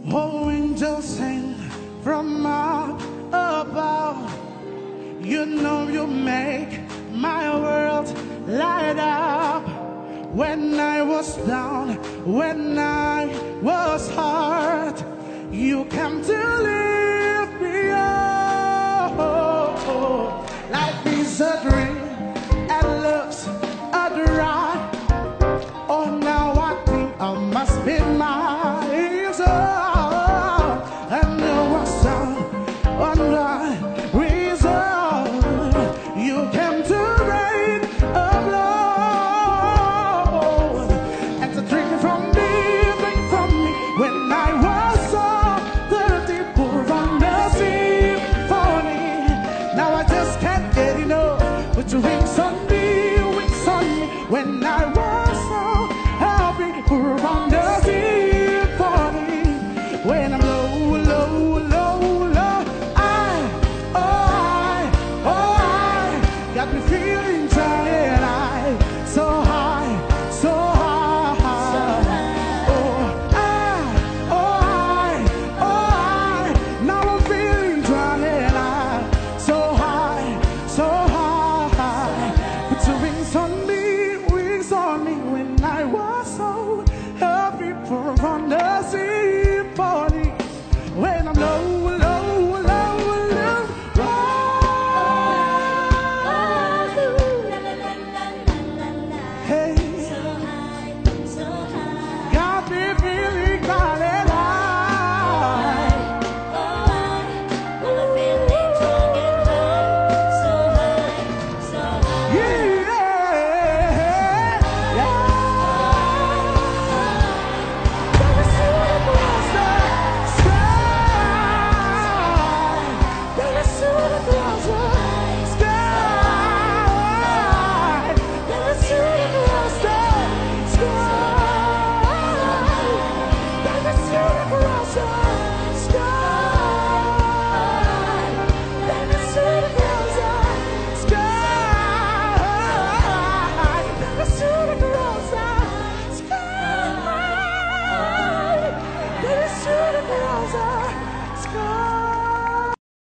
Oh, angels sing from up above. You know you make my world light up. When I was down, when I was hurt, you came to lift me up. Life is a dream and looks a dry. Oh, now I think I must be